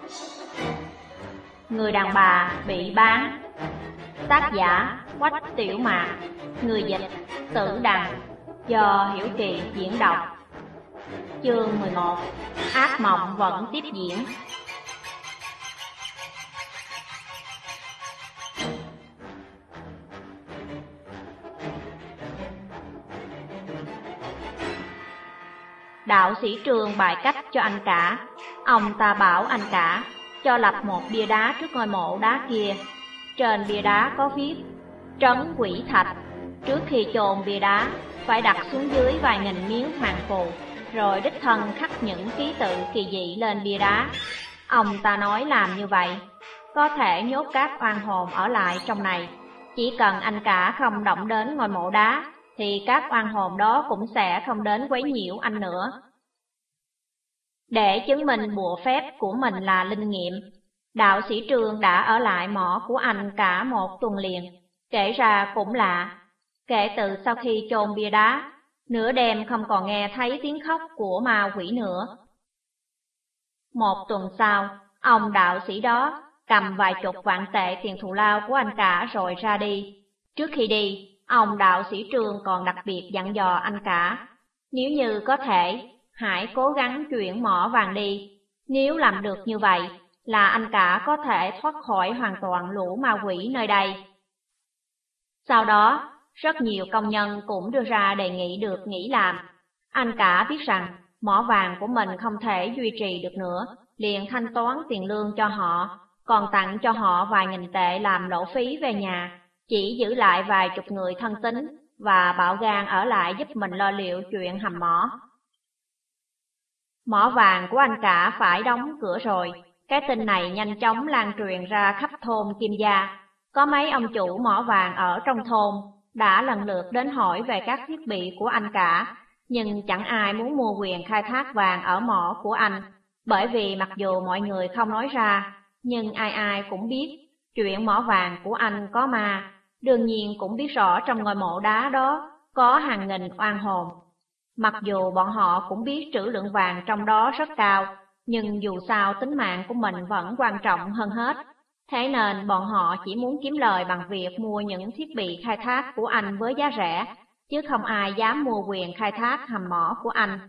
Người đàn bà bị bán. Tác giả Quách Tiểu Mạc. Người dịch Tử Đằng. Do Hiểu Kỳ diễn đọc. Chương 11. Ác mộng vẫn tiếp diễn. Đạo sĩ Trường bài cách cho anh cả. Ông ta bảo anh cả cho lập một bia đá trước ngôi mộ đá kia. Trên bia đá có viết Trấn Quỷ Thạch. Trước khi chôn bia đá phải đặt xuống dưới vài nghìn miếng hoàng phù, rồi đích thân khắc những ký tự kỳ dị lên bia đá. Ông ta nói làm như vậy có thể nhốt các oan hồn ở lại trong này. Chỉ cần anh cả không động đến ngôi mộ đá thì các oan hồn đó cũng sẽ không đến quấy nhiễu anh nữa. Để chứng minh bùa phép của mình là linh nghiệm, đạo sĩ Trường đã ở lại mộ của anh cả một tuần liền. Kể ra cũng lạ, kể từ sau khi chôn bia đá, nửa đêm không còn nghe thấy tiếng khóc của ma quỷ nữa. Một tuần sau, ông đạo sĩ đó cầm vài chục vạn tệ tiền thù lao của anh cả rồi ra đi. Trước khi đi, ông đạo sĩ Trường còn đặc biệt dặn dò anh cả, nếu như có thể, hãy cố gắng chuyển mỏ vàng đi. Nếu làm được như vậy, là anh cả có thể thoát khỏi hoàn toàn lũ ma quỷ nơi đây. Sau đó, rất nhiều công nhân cũng đưa ra đề nghị được nghỉ làm. Anh cả biết rằng mỏ vàng của mình không thể duy trì được nữa, liền thanh toán tiền lương cho họ, còn tặng cho họ vài nghìn tệ làm lỗ phí về nhà, chỉ giữ lại vài chục người thân tín và bạo gan ở lại giúp mình lo liệu chuyện hầm mỏ. Mỏ vàng của anh cả phải đóng cửa rồi. Cái tin này nhanh chóng lan truyền ra khắp thôn Kim Gia. Có mấy ông chủ mỏ vàng ở trong thôn đã lần lượt đến hỏi về các thiết bị của anh cả, nhưng chẳng ai muốn mua quyền khai thác vàng ở mỏ của anh, bởi vì mặc dù mọi người không nói ra, nhưng ai ai cũng biết chuyện mỏ vàng của anh có ma, đương nhiên cũng biết rõ trong ngôi mộ đá đó có hàng nghìn oan hồn. Mặc dù bọn họ cũng biết trữ lượng vàng trong đó rất cao, nhưng dù sao tính mạng của mình vẫn quan trọng hơn hết. Thế nên bọn họ chỉ muốn kiếm lời bằng việc mua những thiết bị khai thác của anh với giá rẻ, chứ không ai dám mua quyền khai thác hầm mỏ của anh.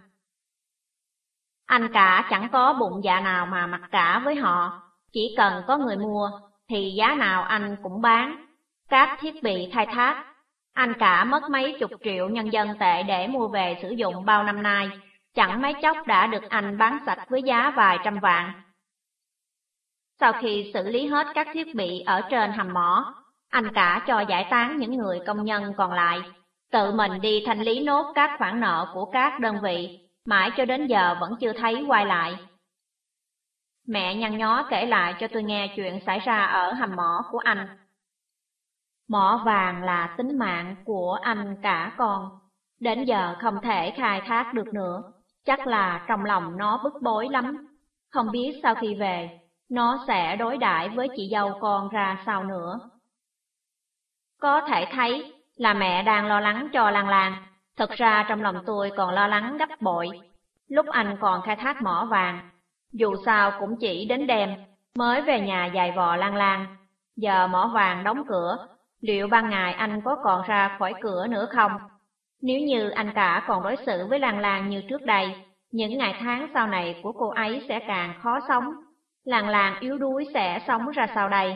Anh cả chẳng có bụng dạ nào mà mặc cả với họ, chỉ cần có người mua thì giá nào anh cũng bán. Các thiết bị khai thác, anh cả mất mấy chục triệu nhân dân tệ để mua về sử dụng bao năm nay, chẳng mấy chốc đã được anh bán sạch với giá vài trăm vạn. Sau khi xử lý hết các thiết bị ở trên hầm mỏ, anh cả cho giải tán những người công nhân còn lại, tự mình đi thanh lý nốt các khoản nợ của các đơn vị, mãi cho đến giờ vẫn chưa thấy quay lại. Mẹ nhăn nhó kể lại cho tôi nghe chuyện xảy ra ở hầm mỏ của anh. Mỏ vàng là tính mạng của anh cả con, đến giờ không thể khai thác được nữa, chắc là trong lòng nó bức bối lắm, không biết sau khi về nó sẽ đối đãi với chị dâu con ra sao nữa. Có thể thấy là mẹ đang lo lắng cho Lan Lan, thực ra trong lòng tôi còn lo lắng gấp bội. Lúc anh còn khai thác mỏ vàng, dù sao cũng chỉ đến đêm mới về nhà giày vò Lan Lan. Giờ mỏ vàng đóng cửa, liệu ban ngày anh có còn ra khỏi cửa nữa không? Nếu như anh cả còn đối xử với Lan Lan như trước đây, những ngày tháng sau này của cô ấy sẽ càng khó sống. Lan Lan yếu đuối sẽ sống ra sao đây?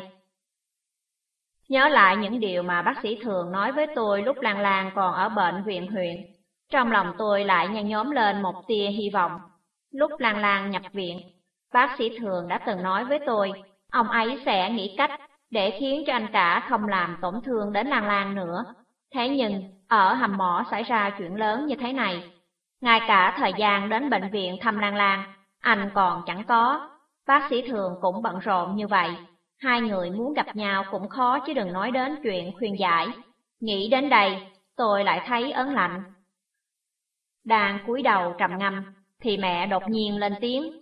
Nhớ lại những điều mà bác sĩ Thường nói với tôi lúc Lan Lan còn ở bệnh viện huyện, trong lòng tôi lại nhen nhóm lên một tia hy vọng. Lúc Lan Lan nhập viện, bác sĩ Thường đã từng nói với tôi, ông ấy sẽ nghĩ cách để khiến cho anh cả không làm tổn thương đến Lan Lan nữa. Thế nhưng, ở hầm mỏ xảy ra chuyện lớn như thế này, ngay cả thời gian đến bệnh viện thăm Lan Lan, anh còn chẳng có. Bác sĩ Thường cũng bận rộn như vậy, hai người muốn gặp nhau cũng khó chứ đừng nói đến chuyện khuyên giải. Nghĩ đến đây, tôi lại thấy ớn lạnh. Đang cúi đầu trầm ngâm, thì mẹ đột nhiên lên tiếng.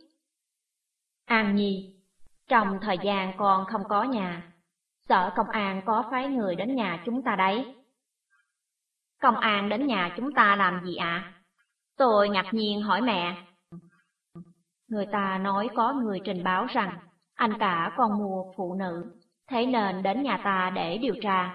An Nhi, trong thời gian con không có nhà, sở công an có phái người đến nhà chúng ta đấy. Công an đến nhà chúng ta làm gì ạ? Tôi ngạc nhiên hỏi mẹ. Người ta nói có người trình báo rằng anh cả còn mua phụ nữ, thế nên đến nhà ta để điều tra.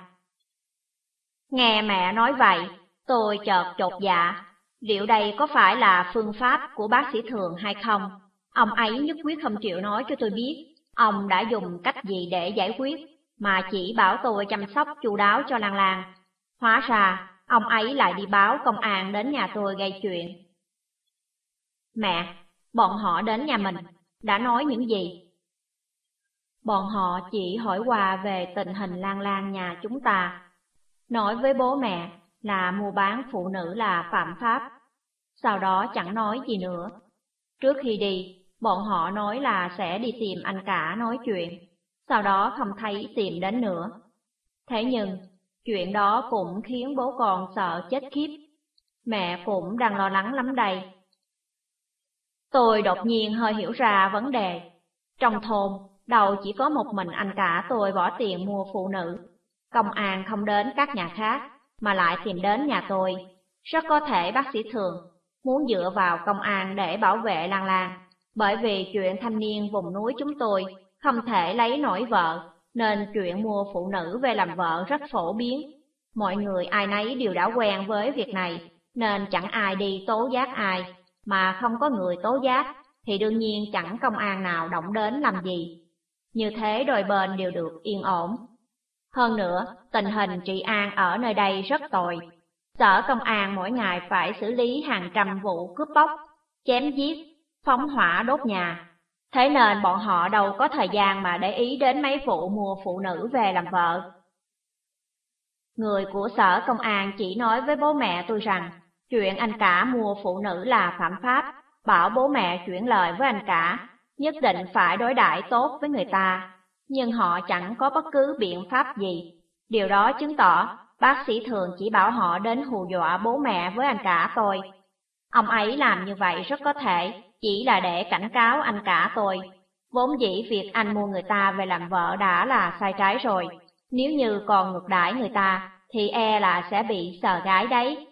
Nghe mẹ nói vậy, tôi chợt chột dạ, liệu đây có phải là phương pháp của bác sĩ Thường hay không? Ông ấy nhất quyết không chịu nói cho tôi biết, ông đã dùng cách gì để giải quyết, mà chỉ bảo tôi chăm sóc chu đáo cho Lan Lan. Hóa ra, ông ấy lại đi báo công an đến nhà tôi gây chuyện. Mẹ, bọn họ đến nhà mình, đã nói những gì? Bọn họ chỉ hỏi qua về tình hình Lan Lan nhà chúng ta, nói với bố mẹ là mua bán phụ nữ là phạm pháp, sau đó chẳng nói gì nữa. Trước khi đi, bọn họ nói là sẽ đi tìm anh cả nói chuyện, sau đó không thấy tìm đến nữa. Thế nhưng, chuyện đó cũng khiến bố con sợ chết khiếp. Mẹ cũng đang lo lắng lắm đây. Tôi đột nhiên hơi hiểu ra vấn đề. Trong thôn, đâu chỉ có một mình anh cả tôi bỏ tiền mua phụ nữ. Công an không đến các nhà khác, mà lại tìm đến nhà tôi. Rất có thể bác sĩ Thường muốn dựa vào công an để bảo vệ Lan Lan. Bởi vì chuyện thanh niên vùng núi chúng tôi không thể lấy nổi vợ, nên chuyện mua phụ nữ về làm vợ rất phổ biến. Mọi người ai nấy đều đã quen với việc này, nên chẳng ai đi tố giác ai. Mà không có người tố giác, thì đương nhiên chẳng công an nào động đến làm gì. Như thế đôi bên đều được yên ổn. Hơn nữa, tình hình trị an ở nơi đây rất tồi. Sở công an mỗi ngày phải xử lý hàng trăm vụ cướp bóc, chém giết, phóng hỏa đốt nhà. Thế nên bọn họ đâu có thời gian mà để ý đến mấy vụ mua phụ nữ về làm vợ. Người của sở công an chỉ nói với bố mẹ tôi rằng chuyện anh cả mua phụ nữ là phạm pháp, bảo bố mẹ chuyển lời với anh cả, nhất định phải đối đãi tốt với người ta. Nhưng họ chẳng có bất cứ biện pháp gì. Điều đó chứng tỏ bác sĩ Thường chỉ bảo họ đến hù dọa bố mẹ với anh cả tôi. Ông ấy làm như vậy rất có thể chỉ là để cảnh cáo anh cả tôi. Vốn dĩ việc anh mua người ta về làm vợ đã là sai trái rồi. Nếu như còn ngược đãi người ta, thì e là sẽ bị sờ gái đấy.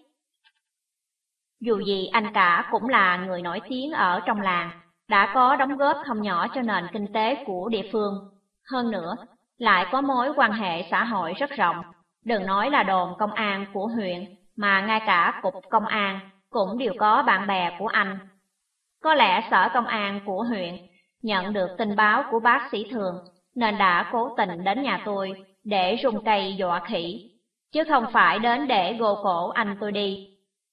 Dù gì anh cả cũng là người nổi tiếng ở trong làng, đã có đóng góp không nhỏ cho nền kinh tế của địa phương. Hơn nữa, lại có mối quan hệ xã hội rất rộng. Đừng nói là đồn công an của huyện, mà ngay cả cục công an cũng đều có bạn bè của anh. Có lẽ sở công an của huyện nhận được tin báo của bác sĩ Thường, nên đã cố tình đến nhà tôi để rung cây dọa khỉ, chứ không phải đến để gô cổ anh tôi đi.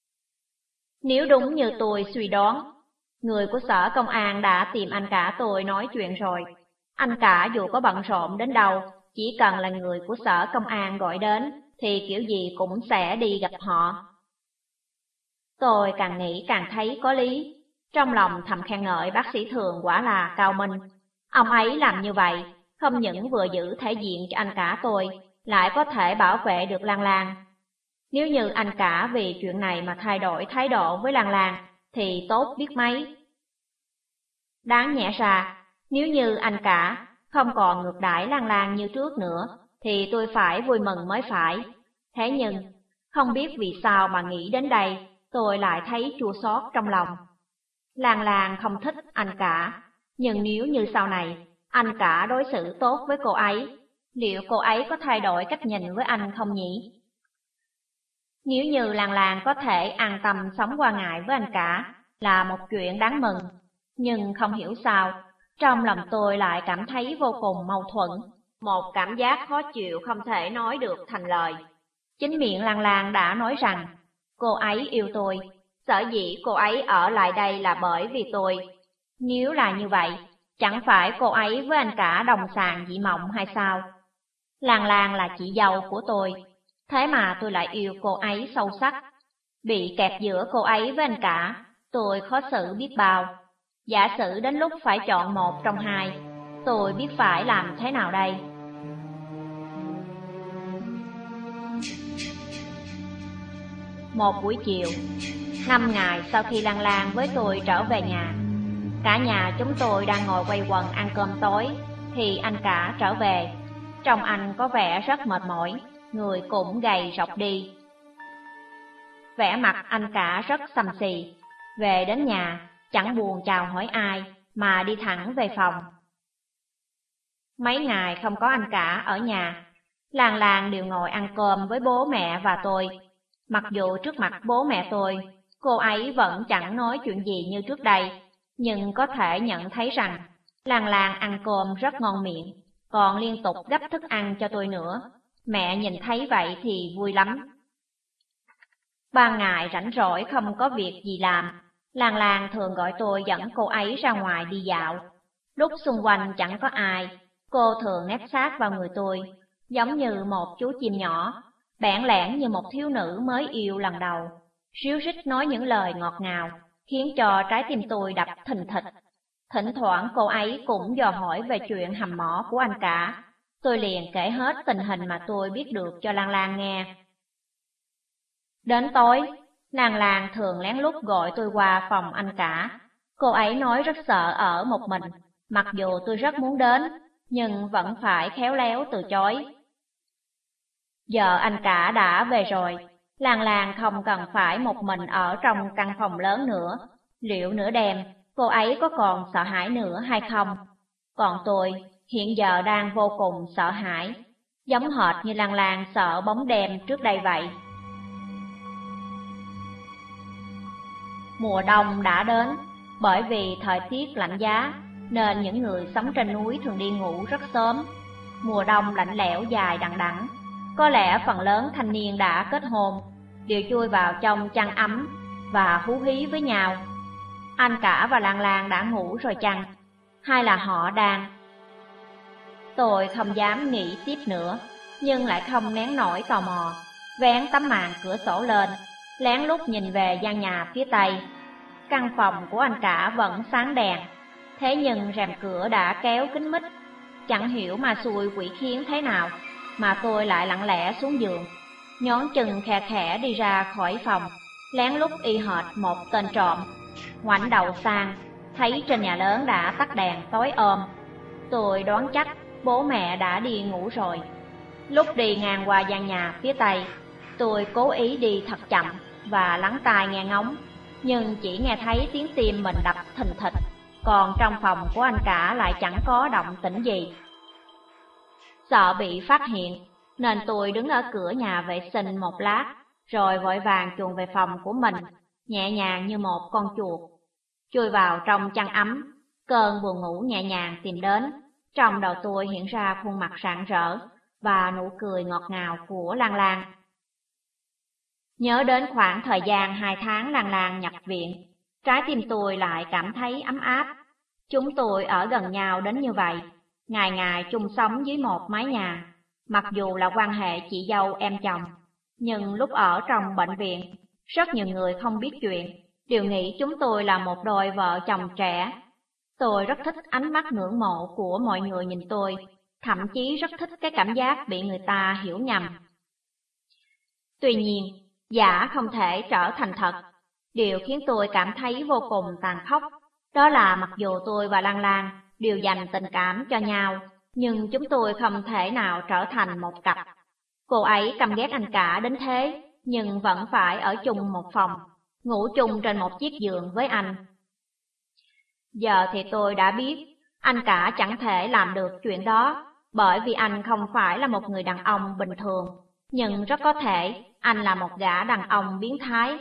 Nếu đúng như tôi suy đoán, người của sở công an đã tìm anh cả tôi nói chuyện rồi. Anh cả dù có bận rộn đến đâu, chỉ cần là người của sở công an gọi đến, thì kiểu gì cũng sẽ đi gặp họ. Tôi càng nghĩ càng thấy có lý, trong lòng thầm khen ngợi bác sĩ Thường quả là cao minh. Ông ấy làm như vậy, không những vừa giữ thể diện cho anh cả tôi, lại có thể bảo vệ được Lan Lan. Nếu như anh cả vì chuyện này mà thay đổi thái độ với Lan Lan, thì tốt biết mấy. Đáng nhẽ ra, nếu như anh cả không còn ngược đãi Lan Lan như trước nữa, thì tôi phải vui mừng mới phải. Thế nhưng, không biết vì sao mà nghĩ đến đây, tôi lại thấy chua xót trong lòng. Lan Lan không thích anh cả, nhưng nếu như sau này, anh cả đối xử tốt với cô ấy, liệu cô ấy có thay đổi cách nhìn với anh không nhỉ? Nếu như Lan Lan có thể an tâm sống qua ngày với anh cả, là một chuyện đáng mừng. Nhưng không hiểu sao, trong lòng tôi lại cảm thấy vô cùng mâu thuẫn, một cảm giác khó chịu không thể nói được thành lời. Chính miệng Lan Lan đã nói rằng, cô ấy yêu tôi, sở dĩ cô ấy ở lại đây là bởi vì tôi. Nếu là như vậy, chẳng phải cô ấy với anh cả đồng sàng dị mộng hay sao? Lan Lan là chị dâu của tôi, thế mà tôi lại yêu cô ấy sâu sắc. Bị kẹp giữa cô ấy với anh cả, tôi khó xử biết bao. Giả sử đến lúc phải chọn một trong hai, tôi biết phải làm thế nào đây? Một buổi chiều, 5 ngày sau khi Lan Lan với tôi trở về nhà, cả nhà chúng tôi đang ngồi quây quần ăn cơm tối, thì anh cả trở về. Trông anh có vẻ rất mệt mỏi, người cũng gầy rộc đi. Vẻ mặt anh cả rất xăm xì, về đến nhà chẳng buồn chào hỏi ai mà đi thẳng về phòng. Mấy ngày không có anh cả ở nhà, làng làng đều ngồi ăn cơm với bố mẹ và tôi. Mặc dù trước mặt bố mẹ tôi, cô ấy vẫn chẳng nói chuyện gì như trước đây, nhưng có thể nhận thấy rằng làng làng ăn cơm rất ngon miệng, còn liên tục gắp thức ăn cho tôi nữa. Mẹ nhìn thấy vậy thì vui lắm. Ban ngày rảnh rỗi không có việc gì làm, làng làng thường gọi tôi dẫn cô ấy ra ngoài đi dạo. Lúc xung quanh chẳng có ai, cô thường nép sát vào người tôi, giống như một chú chim nhỏ, bẽn lẽn như một thiếu nữ mới yêu lần đầu, ríu rít nói những lời ngọt ngào, khiến cho trái tim tôi đập thình thịch. Thỉnh thoảng cô ấy cũng dò hỏi về chuyện hầm mỏ của anh cả, tôi liền kể hết tình hình mà tôi biết được cho Lan Lan nghe. Đến tối, Lan Lan thường lén lút gọi tôi qua phòng anh cả. Cô ấy nói rất sợ ở một mình, mặc dù tôi rất muốn đến, nhưng vẫn phải khéo léo từ chối. Giờ anh cả đã về rồi, Lan Lan không cần phải một mình ở trong căn phòng lớn nữa. Liệu nửa đêm, cô ấy có còn sợ hãi nữa hay không? Còn tôi, hiện giờ đang vô cùng sợ hãi, giống hệt như Lan Lan sợ bóng đêm trước đây vậy. Mùa đông đã đến, bởi vì thời tiết lạnh giá, nên những người sống trên núi thường đi ngủ rất sớm. Mùa đông lạnh lẽo dài đằng đẵng, có lẽ phần lớn thanh niên đã kết hôn, đều chui vào trong chăn ấm và hú hí với nhau. Anh cả và Lan Lan đã ngủ rồi chăng? Hay là họ đang? Tôi không dám nghĩ tiếp nữa, nhưng lại không nén nổi tò mò, vén tấm màn cửa sổ lên, lén lút nhìn về gian nhà phía tây. Căn phòng của anh cả vẫn sáng đèn, thế nhưng rèm cửa đã kéo kín mít. Chẳng hiểu mà xui quỷ khiến thế nào, mà tôi lại lặng lẽ xuống giường, nhón chân khe khẽ đi ra khỏi phòng, lén lút y hệt một tên trộm. Ngoảnh đầu sang, thấy trên nhà lớn đã tắt đèn tối om. Tôi đoán chắc bố mẹ đã đi ngủ rồi. Lúc đi ngang qua gian nhà phía tây, tôi cố ý đi thật chậm và lắng tai nghe ngóng, nhưng chỉ nghe thấy tiếng tim mình đập thình thịch, còn trong phòng của anh cả lại chẳng có động tĩnh gì. Sợ bị phát hiện, nên tôi đứng ở cửa nhà vệ sinh một lát, rồi vội vàng chuồn về phòng của mình, nhẹ nhàng như một con chuột. Chui vào trong chăn ấm, cơn buồn ngủ nhẹ nhàng tìm đến. Trong đầu tôi hiện ra khuôn mặt rạng rỡ và nụ cười ngọt ngào của Lan Lan. Nhớ đến khoảng thời gian 2 tháng Lan Lan nhập viện, trái tim tôi lại cảm thấy ấm áp. Chúng tôi ở gần nhau đến như vậy, ngày ngày chung sống dưới một mái nhà. Mặc dù là quan hệ chị dâu em chồng, nhưng lúc ở trong bệnh viện, rất nhiều người không biết chuyện, đều nghĩ chúng tôi là một đôi vợ chồng trẻ. Tôi rất thích ánh mắt ngưỡng mộ của mọi người nhìn tôi, thậm chí rất thích cái cảm giác bị người ta hiểu nhầm. Tuy nhiên, giả không thể trở thành thật. Điều khiến tôi cảm thấy vô cùng tàn khốc, đó là mặc dù tôi và Lan Lan đều dành tình cảm cho nhau, nhưng chúng tôi không thể nào trở thành một cặp. Cô ấy căm ghét anh cả đến thế, nhưng vẫn phải ở chung một phòng, ngủ chung trên một chiếc giường với anh. Giờ thì tôi đã biết, anh cả chẳng thể làm được chuyện đó, bởi vì anh không phải là một người đàn ông bình thường, nhưng rất có thể anh là một gã đàn ông biến thái.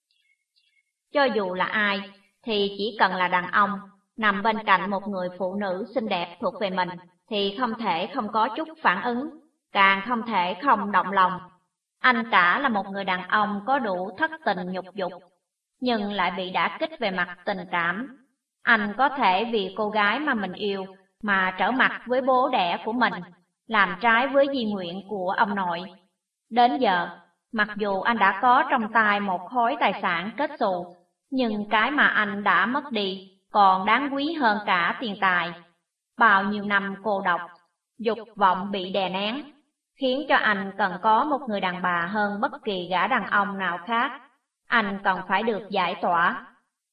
Cho dù là ai, thì chỉ cần là đàn ông, nằm bên cạnh một người phụ nữ xinh đẹp thuộc về mình, thì không thể không có chút phản ứng, càng không thể không động lòng. Anh cả là một người đàn ông có đủ thất tình nhục dục, nhưng lại bị đả kích về mặt tình cảm. Anh có thể vì cô gái mà mình yêu mà trở mặt với bố đẻ của mình, làm trái với di nguyện của ông nội. Đến giờ, mặc dù anh đã có trong tay một khối tài sản kết xù, nhưng cái mà anh đã mất đi còn đáng quý hơn cả tiền tài. Bao nhiêu năm cô độc, dục vọng bị đè nén, khiến cho anh cần có một người đàn bà hơn bất kỳ gã đàn ông nào khác. Anh cần phải được giải tỏa.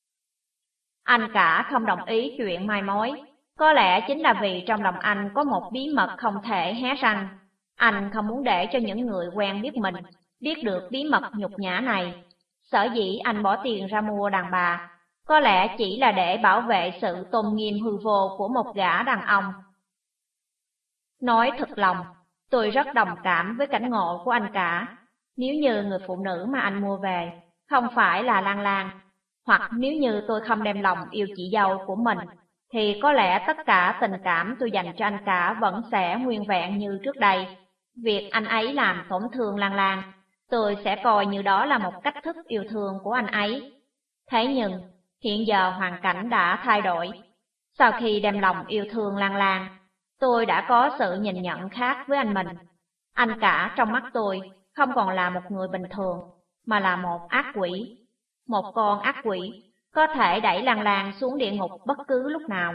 Anh cả không đồng ý chuyện mai mối, có lẽ chính là vì trong lòng anh có một bí mật không thể hé răng. Anh không muốn để cho những người quen biết mình biết được bí mật nhục nhã này. Sở dĩ anh bỏ tiền ra mua đàn bà, có lẽ chỉ là để bảo vệ sự tôn nghiêm hư vô của một gã đàn ông. Nói thật lòng, tôi rất đồng cảm với cảnh ngộ của anh cả. Nếu như người phụ nữ mà anh mua về không phải là Lan Lan, hoặc nếu như tôi không đem lòng yêu chị dâu của mình, thì có lẽ tất cả tình cảm tôi dành cho anh cả vẫn sẽ nguyên vẹn như trước đây. Việc anh ấy làm tổn thương Lan Lan, tôi sẽ coi như đó là một cách thức yêu thương của anh ấy. Thế nhưng, hiện giờ hoàn cảnh đã thay đổi. Sau khi đem lòng yêu thương Lan Lan, tôi đã có sự nhìn nhận khác với anh mình. Anh cả trong mắt tôi không còn là một người bình thường, mà là một ác quỷ. Một con ác quỷ có thể đẩy Lan Lan xuống địa ngục bất cứ lúc nào.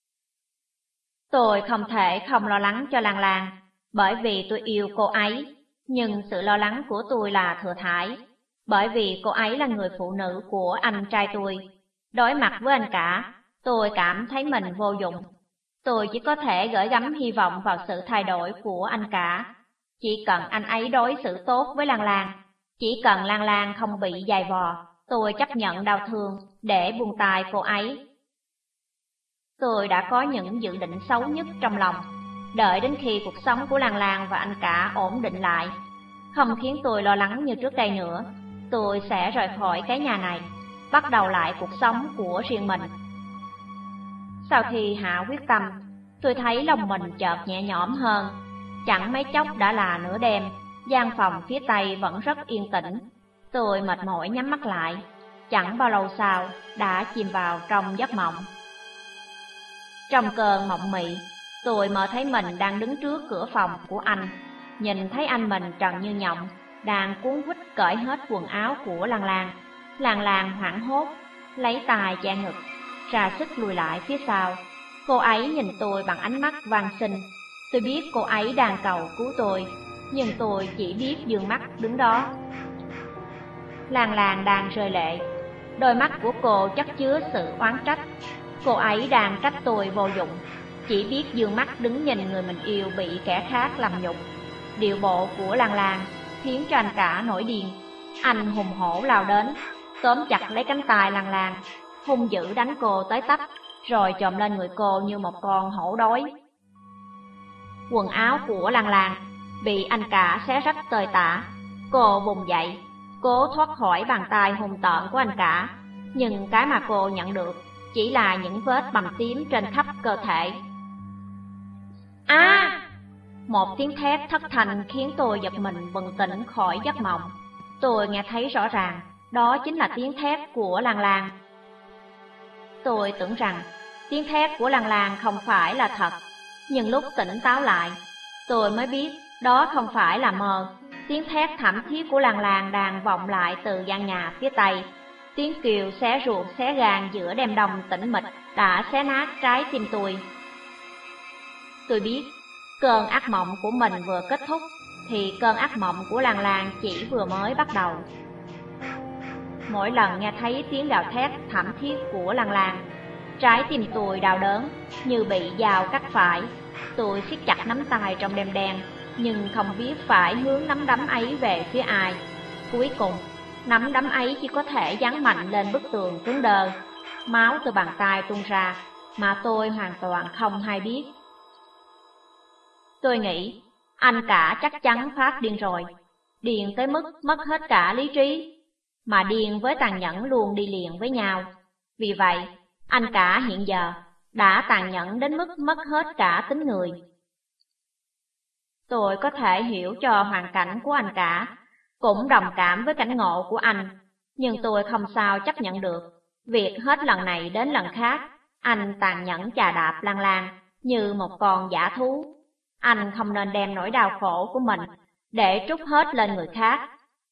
Tôi không thể không lo lắng cho Lan Lan, bởi vì tôi yêu cô ấy, nhưng sự lo lắng của tôi là thừa thãi, bởi vì cô ấy là người phụ nữ của anh trai tôi. Đối mặt với anh cả, tôi cảm thấy mình vô dụng. Tôi chỉ có thể gửi gắm hy vọng vào sự thay đổi của anh cả. Chỉ cần anh ấy đối xử tốt với Lan Lan, chỉ cần Lan Lan không bị dày vò, tôi chấp nhận đau thương để buông tay cô ấy. Tôi đã có những dự định xấu nhất trong lòng, đợi đến khi cuộc sống của Lan Lan và anh cả ổn định lại, không khiến tôi lo lắng như trước đây nữa, tôi sẽ rời khỏi cái nhà này, bắt đầu lại cuộc sống của riêng mình. Sau khi hạ quyết tâm, tôi thấy lòng mình chợt nhẹ nhõm hơn. Chẳng mấy chốc đã là nửa đêm, gian phòng phía tây vẫn rất yên tĩnh. Tôi mệt mỏi nhắm mắt lại, chẳng bao lâu sau đã chìm vào trong giấc mộng. Trong cơn mộng mị, tôi mơ thấy mình đang đứng trước cửa phòng của anh, nhìn thấy anh mình trần như nhộng, đang cuốn quýt cởi hết quần áo của Lan Lan. Lan Lan hoảng hốt, lấy tay che ngực, ra sức lùi lại phía sau. Cô ấy nhìn tôi bằng ánh mắt van xin. Tôi biết cô ấy đang cầu cứu tôi, nhưng tôi chỉ biết dương mắt đứng đó. Lan Lan đang rơi lệ, đôi mắt của cô chất chứa sự oán trách. Cô ấy đang trách tôi vô dụng, chỉ biết dương mắt đứng nhìn người mình yêu bị kẻ khác làm nhục. Điệu bộ của Lan Lan khiến cho anh cả nổi điên. Anh hùng hổ lao đến, tóm chặt lấy cánh tay Lan Lan, hung dữ đánh cô tới tấp, rồi chồm lên người cô như một con hổ đói. Quần áo của Lan Lan bị anh cả xé rách tơi tả. Cô vùng dậy, cố thoát khỏi bàn tay hung tợn của anh cả, nhưng cái mà cô nhận được chỉ là những vết bầm tím trên khắp cơ thể. Một tiếng thét thất thanh khiến tôi giật mình bừng tỉnh khỏi giấc mộng. Tôi nghe thấy rõ ràng, đó chính là tiếng thét của Lan Lan. Tôi tưởng rằng tiếng thét của Lan Lan không phải là thật, nhưng lúc tỉnh táo lại, tôi mới biết đó không phải là mơ. Tiếng thét thảm thiết của Lan Lan đang vọng lại từ gian nhà phía tây. Tiếng kêu xé ruột xé gan giữa đêm đông tĩnh mịch đã xé nát trái tim tôi. Tôi biết cơn ác mộng của mình vừa kết thúc, thì cơn ác mộng của Lan Lan chỉ vừa mới bắt đầu. Mỗi lần nghe thấy tiếng gào thét thảm thiết của Lan Lan, trái tim tôi đau đớn như bị dao cắt phải. Tôi siết chặt nắm tay trong đêm đen, nhưng không biết phải hướng nắm đấm ấy về phía ai. Cuối cùng, nắm đấm ấy chỉ có thể giáng mạnh lên bức tường cứng đờ. Máu từ bàn tay tuôn ra, mà tôi hoàn toàn không hay biết. Tôi nghĩ, anh cả chắc chắn phát điên rồi, điên tới mức mất hết cả lý trí, mà điên với tàn nhẫn luôn đi liền với nhau. Vì vậy, anh cả hiện giờ đã tàn nhẫn đến mức mất hết cả tính người. Tôi có thể hiểu cho hoàn cảnh của anh cả, cũng đồng cảm với cảnh ngộ của anh, nhưng tôi không sao chấp nhận được việc hết lần này đến lần khác anh tàn nhẫn chà đạp Lan Lan như một con dã thú. Anh không nên đem nỗi đau khổ của mình để trút hết lên người khác.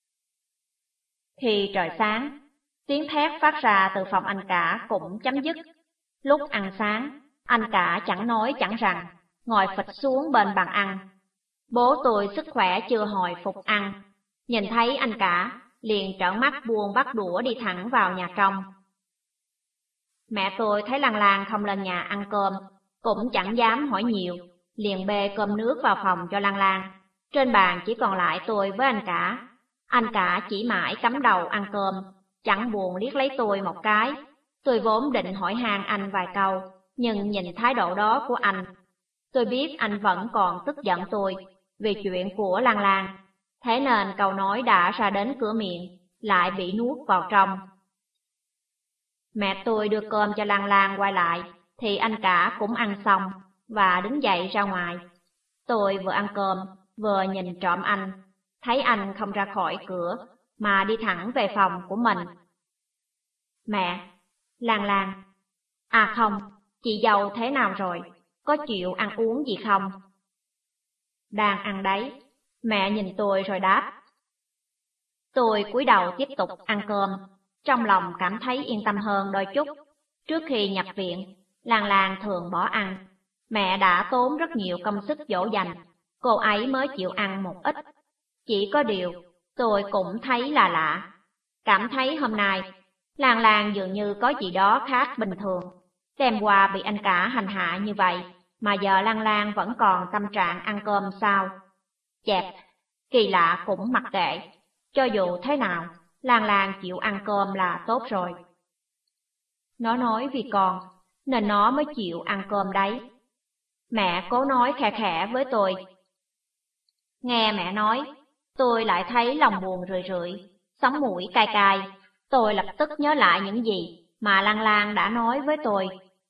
Khi trời sáng, tiếng thét phát ra từ phòng anh cả cũng chấm dứt. Lúc ăn sáng, anh cả chẳng nói chẳng rằng, ngồi phịch xuống bên bàn ăn. Bố tôi sức khỏe chưa hồi phục ăn, nhìn thấy anh cả, liền trợn mắt buông bắt đũa đi thẳng vào nhà trong. Mẹ tôi thấy Lan Lan không lên nhà ăn cơm, cũng chẳng dám hỏi nhiều, liền bê cơm nước vào phòng cho Lan Lan. Trên bàn chỉ còn lại tôi với anh cả. Anh cả chỉ mãi cắm đầu ăn cơm, chẳng buồn liếc lấy tôi một cái. Tôi vốn định hỏi han anh vài câu, nhưng nhìn thái độ đó của anh, Tôi biết anh vẫn còn tức giận tôi vì chuyện của Lan Lan, thế nên câu nói đã ra đến cửa miệng lại bị nuốt vào trong. Mẹ tôi đưa cơm cho Lan Lan quay lại thì anh cả cũng ăn xong và đứng dậy ra ngoài. Tôi vừa ăn cơm vừa nhìn trộm anh, thấy anh không ra khỏi cửa mà đi thẳng về phòng của mình. Mẹ, Lan Lan, à không, chị dâu thế nào rồi, có chịu ăn uống gì không? Đang ăn đấy, mẹ nhìn tôi rồi đáp. Tôi cúi đầu tiếp tục ăn cơm, trong lòng cảm thấy yên tâm hơn đôi chút. Trước khi nhập viện, Lan Lan thường bỏ ăn. Mẹ đã tốn rất nhiều công sức dỗ dành, cô ấy mới chịu ăn một ít. Chỉ có điều, tôi cũng thấy là lạ. Cảm thấy hôm nay, Lan Lan dường như có gì đó khác bình thường. Đêm qua bị anh cả hành hạ như vậy, mà giờ Lan Lan vẫn còn tâm trạng ăn cơm sao? Chẹp, kỳ lạ cũng mặc kệ. Cho dù thế nào, Lan Lan chịu ăn cơm là tốt rồi. Nó nói vì con, nên nó mới chịu ăn cơm đấy. Mẹ cố nói khẽ khẽ với tôi. Nghe mẹ nói, tôi lại thấy lòng buồn rười rượi, sống mũi cay cay. Tôi lập tức nhớ lại những gì mà Lan Lan đã nói với tôi.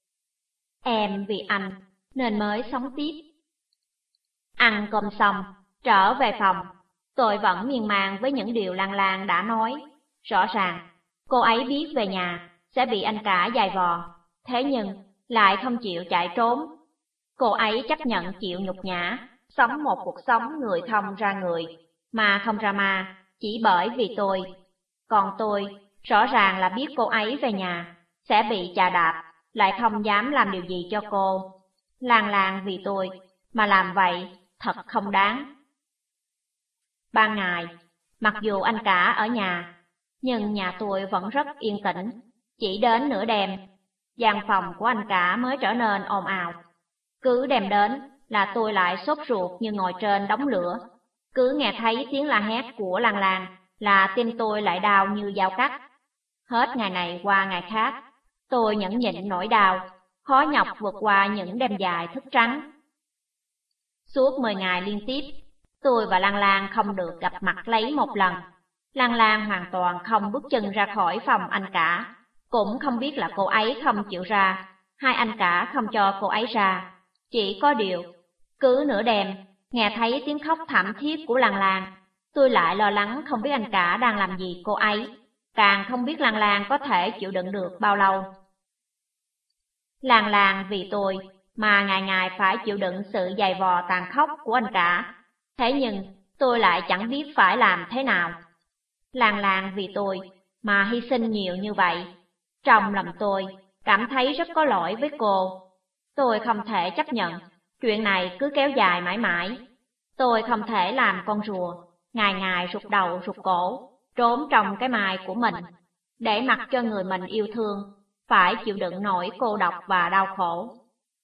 Em vì anh nên mới sống tiếp. Ăn cơm xong, trở về phòng, tôi vẫn miên man với những điều Lan Lan đã nói. Rõ ràng, cô ấy biết về nhà sẽ bị anh cả giày vò, thế nhưng lại không chịu chạy trốn. Cô ấy chấp nhận chịu nhục nhã, sống một cuộc sống người không ra người, mà không ra ma, chỉ bởi vì tôi. Còn tôi, rõ ràng là biết cô ấy về nhà sẽ bị chà đạp, lại không dám làm điều gì cho cô. Lan Lan vì tôi mà làm vậy thật không đáng. Ban ngày, mặc dù anh cả ở nhà, nhưng nhà tôi vẫn rất yên tĩnh. Chỉ đến nửa đêm, gian phòng của anh cả mới trở nên ồn ào. Cứ đêm đến là tôi lại sốt ruột như ngồi trên đống lửa. Cứ nghe thấy tiếng la hét của Lan Lan là tim tôi lại đau như dao cắt. Hết ngày này qua ngày khác, tôi nhẫn nhịn nỗi đau, khó nhọc vượt qua những đêm dài thức trắng. Suốt 10 ngày liên tiếp, tôi và Lan Lan không được gặp mặt lấy một lần. Lan Lan hoàn toàn không bước chân ra khỏi phòng anh cả, cũng không biết là cô ấy không chịu ra, hai anh cả không cho cô ấy ra. Chỉ có điều, cứ nửa đêm, nghe thấy tiếng khóc thảm thiết của Lan Lan, tôi lại lo lắng không biết anh cả đang làm gì cô ấy, càng không biết Lan Lan có thể chịu đựng được bao lâu. Lan Lan vì tôi mà ngày ngày phải chịu đựng sự giày vò tàn khốc của anh cả, thế nhưng tôi lại chẳng biết phải làm thế nào. Lan Lan vì tôi mà hy sinh nhiều như vậy, trong lòng tôi cảm thấy rất có lỗi với cô. Tôi không thể chấp nhận chuyện này cứ kéo dài mãi mãi. Tôi không thể làm con rùa, ngày ngày rụt đầu rụt cổ, trốn trong cái mài của mình, để mặc cho người mình yêu thương phải chịu đựng nỗi cô độc và đau khổ.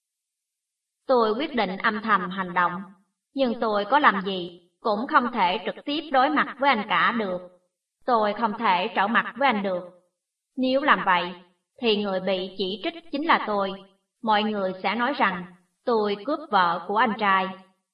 Tôi quyết định âm thầm hành động, nhưng tôi có làm gì cũng không thể trực tiếp đối mặt với anh cả được. Tôi không thể trở mặt với anh được. Nếu làm vậy, thì người bị chỉ trích chính là tôi. Mọi người sẽ nói rằng tôi cướp vợ của anh trai.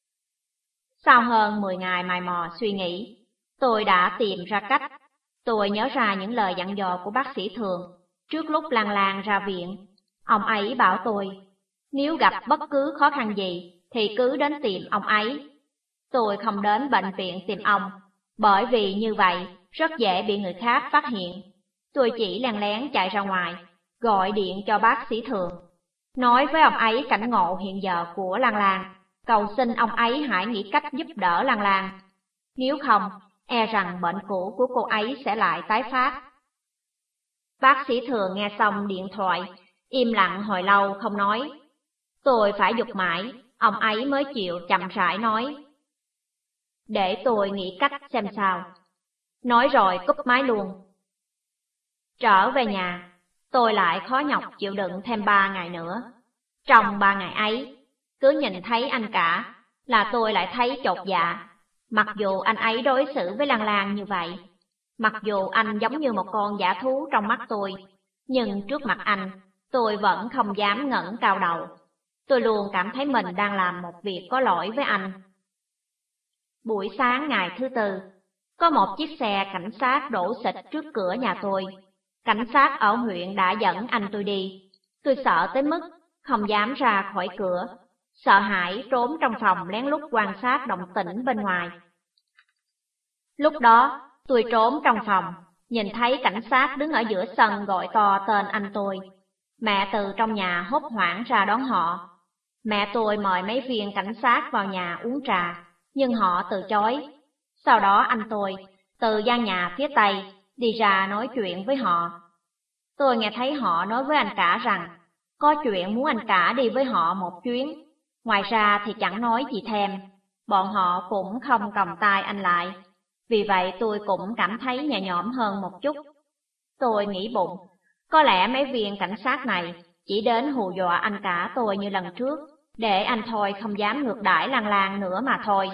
Sau hơn 10 ngày mày mò suy nghĩ, tôi đã tìm ra cách. Tôi nhớ ra những lời dặn dò của bác sĩ Thường trước lúc Lan Lan ra viện. Ông ấy bảo tôi, nếu gặp bất cứ khó khăn gì thì cứ đến tìm ông ấy. Tôi không đến bệnh viện tìm ông, bởi vì như vậy rất dễ bị người khác phát hiện. Tôi chỉ lén lén chạy ra ngoài, gọi điện cho bác sĩ Thường, nói với ông ấy cảnh ngộ hiện giờ của Lan Lan, cầu xin ông ấy hãy nghĩ cách giúp đỡ Lan Lan. Nếu không, e rằng bệnh cũ của cô ấy sẽ lại tái phát. Bác sĩ Thường nghe xong điện thoại, im lặng hồi lâu không nói. Tôi phải giục mãi, ông ấy mới chịu chậm rãi nói. Để tôi nghĩ cách xem sao. Nói rồi cúp máy luôn. Trở về nhà, tôi lại khó nhọc chịu đựng thêm 3 ngày nữa. Trong 3 ngày ấy, cứ nhìn thấy anh cả là tôi lại thấy chột dạ. Mặc dù anh ấy đối xử với Lan Lan như vậy, mặc dù anh giống như một con dã thú trong mắt tôi, nhưng trước mặt anh, tôi vẫn không dám ngẩng cao đầu. Tôi luôn cảm thấy mình đang làm một việc có lỗi với anh. Buổi sáng ngày thứ Tư, có một chiếc xe cảnh sát đổ xịch trước cửa nhà tôi. Cảnh sát ở huyện đã dẫn anh tôi đi. Tôi sợ tới mức không dám ra khỏi cửa, sợ hãi trốn trong phòng lén lút quan sát động tĩnh bên ngoài. Lúc đó, tôi trốn trong phòng, nhìn thấy cảnh sát đứng ở giữa sân gọi to tên anh tôi. Mẹ từ trong nhà hốt hoảng ra đón họ. Mẹ tôi mời mấy viên cảnh sát vào nhà uống trà, nhưng họ từ chối. Sau đó anh tôi từ gian nhà phía Tây đi ra nói chuyện với họ. Tôi nghe thấy họ nói với anh cả rằng có chuyện muốn anh cả đi với họ một chuyến. Ngoài ra thì chẳng nói gì thêm, bọn họ cũng không cầm tay anh lại. Vì vậy tôi cũng cảm thấy nhẹ nhõm hơn một chút. Tôi nghĩ bụng, có lẽ mấy viên cảnh sát này chỉ đến hù dọa anh cả tôi như lần trước, để anh thôi không dám ngược đãi Lan Lan nữa mà thôi.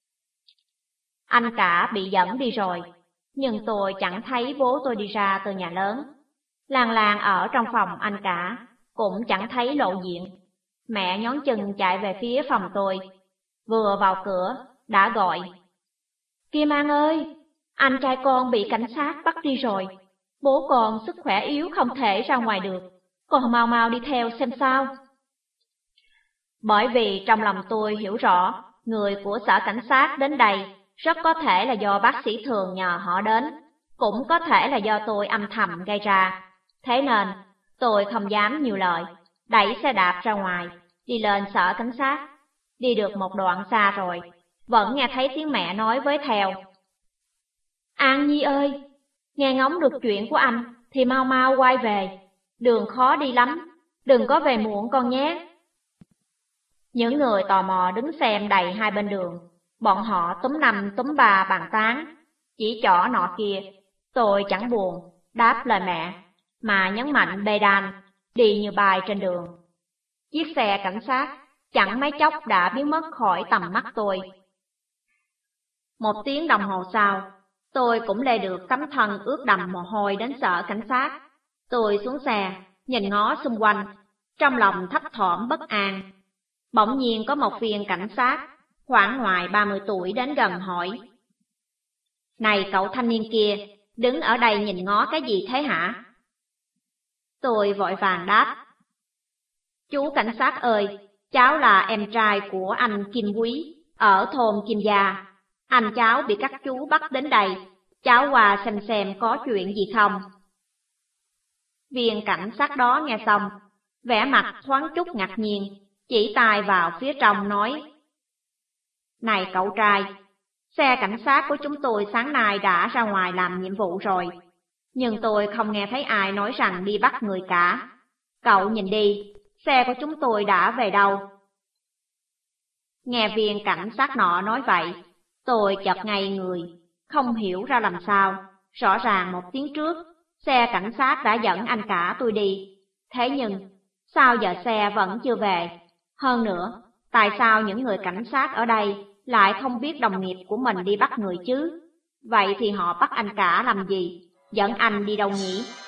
Anh cả bị dẫn đi rồi, nhưng tôi chẳng thấy bố tôi đi ra từ nhà lớn. Lan Lan ở trong phòng anh cả, cũng chẳng thấy lộ diện. Mẹ nhón chân chạy về phía phòng tôi. Vừa vào cửa, đã gọi. Kim An ơi, anh trai con bị cảnh sát bắt đi rồi. Bố con sức khỏe yếu không thể ra ngoài được. Con mau mau đi theo xem sao. Bởi vì trong lòng tôi hiểu rõ, người của sở cảnh sát đến đây rất có thể là do bác sĩ Thường nhờ họ đến, cũng có thể là do tôi âm thầm gây ra. Thế nên, tôi không dám nhiều lời, đẩy xe đạp ra ngoài, đi lên sở cảnh sát. Đi được một đoạn xa rồi, vẫn nghe thấy tiếng mẹ nói với theo. An Nhi ơi, nghe ngóng được chuyện của anh thì mau mau quay về, đường khó đi lắm, đừng có về muộn con nhé. Những người tò mò đứng xem đầy hai bên đường, bọn họ túm năm túm ba bàn tán, chỉ trỏ nọ kia. Tôi chẳng buồn đáp lời mẹ, mà nhấn mạnh bê đan, đi như bay trên đường. Chiếc xe cảnh sát chẳng mấy chốc đã biến mất khỏi tầm mắt tôi. 1 tiếng đồng hồ sau, tôi cũng lê được tấm thân ướt đầm mồ hôi đến sở cảnh sát. Tôi xuống xe, nhìn ngó xung quanh, trong lòng thấp thỏm bất an. Bỗng nhiên có một viên cảnh sát, khoảng ngoài 30 tuổi đến gần hỏi. Này cậu thanh niên kia, đứng ở đây nhìn ngó cái gì thế hả? Tôi vội vàng đáp. Chú cảnh sát ơi, cháu là em trai của anh Kim Quý, ở thôn Kim Gia. Anh cháu bị các chú bắt đến đây, cháu qua xem có chuyện gì không. Viên cảnh sát đó nghe xong, vẻ mặt thoáng chút ngạc nhiên, chỉ tay vào phía trong nói. Này cậu trai, xe cảnh sát của chúng tôi sáng nay đã ra ngoài làm nhiệm vụ rồi, nhưng tôi không nghe thấy ai nói rằng đi bắt người cả. Cậu nhìn đi, xe của chúng tôi đã về đâu? Nghe viên cảnh sát nọ nói vậy, tôi chợt ngây người, không hiểu ra làm sao. Rõ ràng 1 tiếng trước, xe cảnh sát đã dẫn anh cả tôi đi. Thế nhưng, sao giờ xe vẫn chưa về? Hơn nữa, tại sao những người cảnh sát ở đây lại không biết đồng nghiệp của mình đi bắt người chứ? Vậy thì họ bắt anh cả làm gì? Dẫn anh đi đâu nhỉ?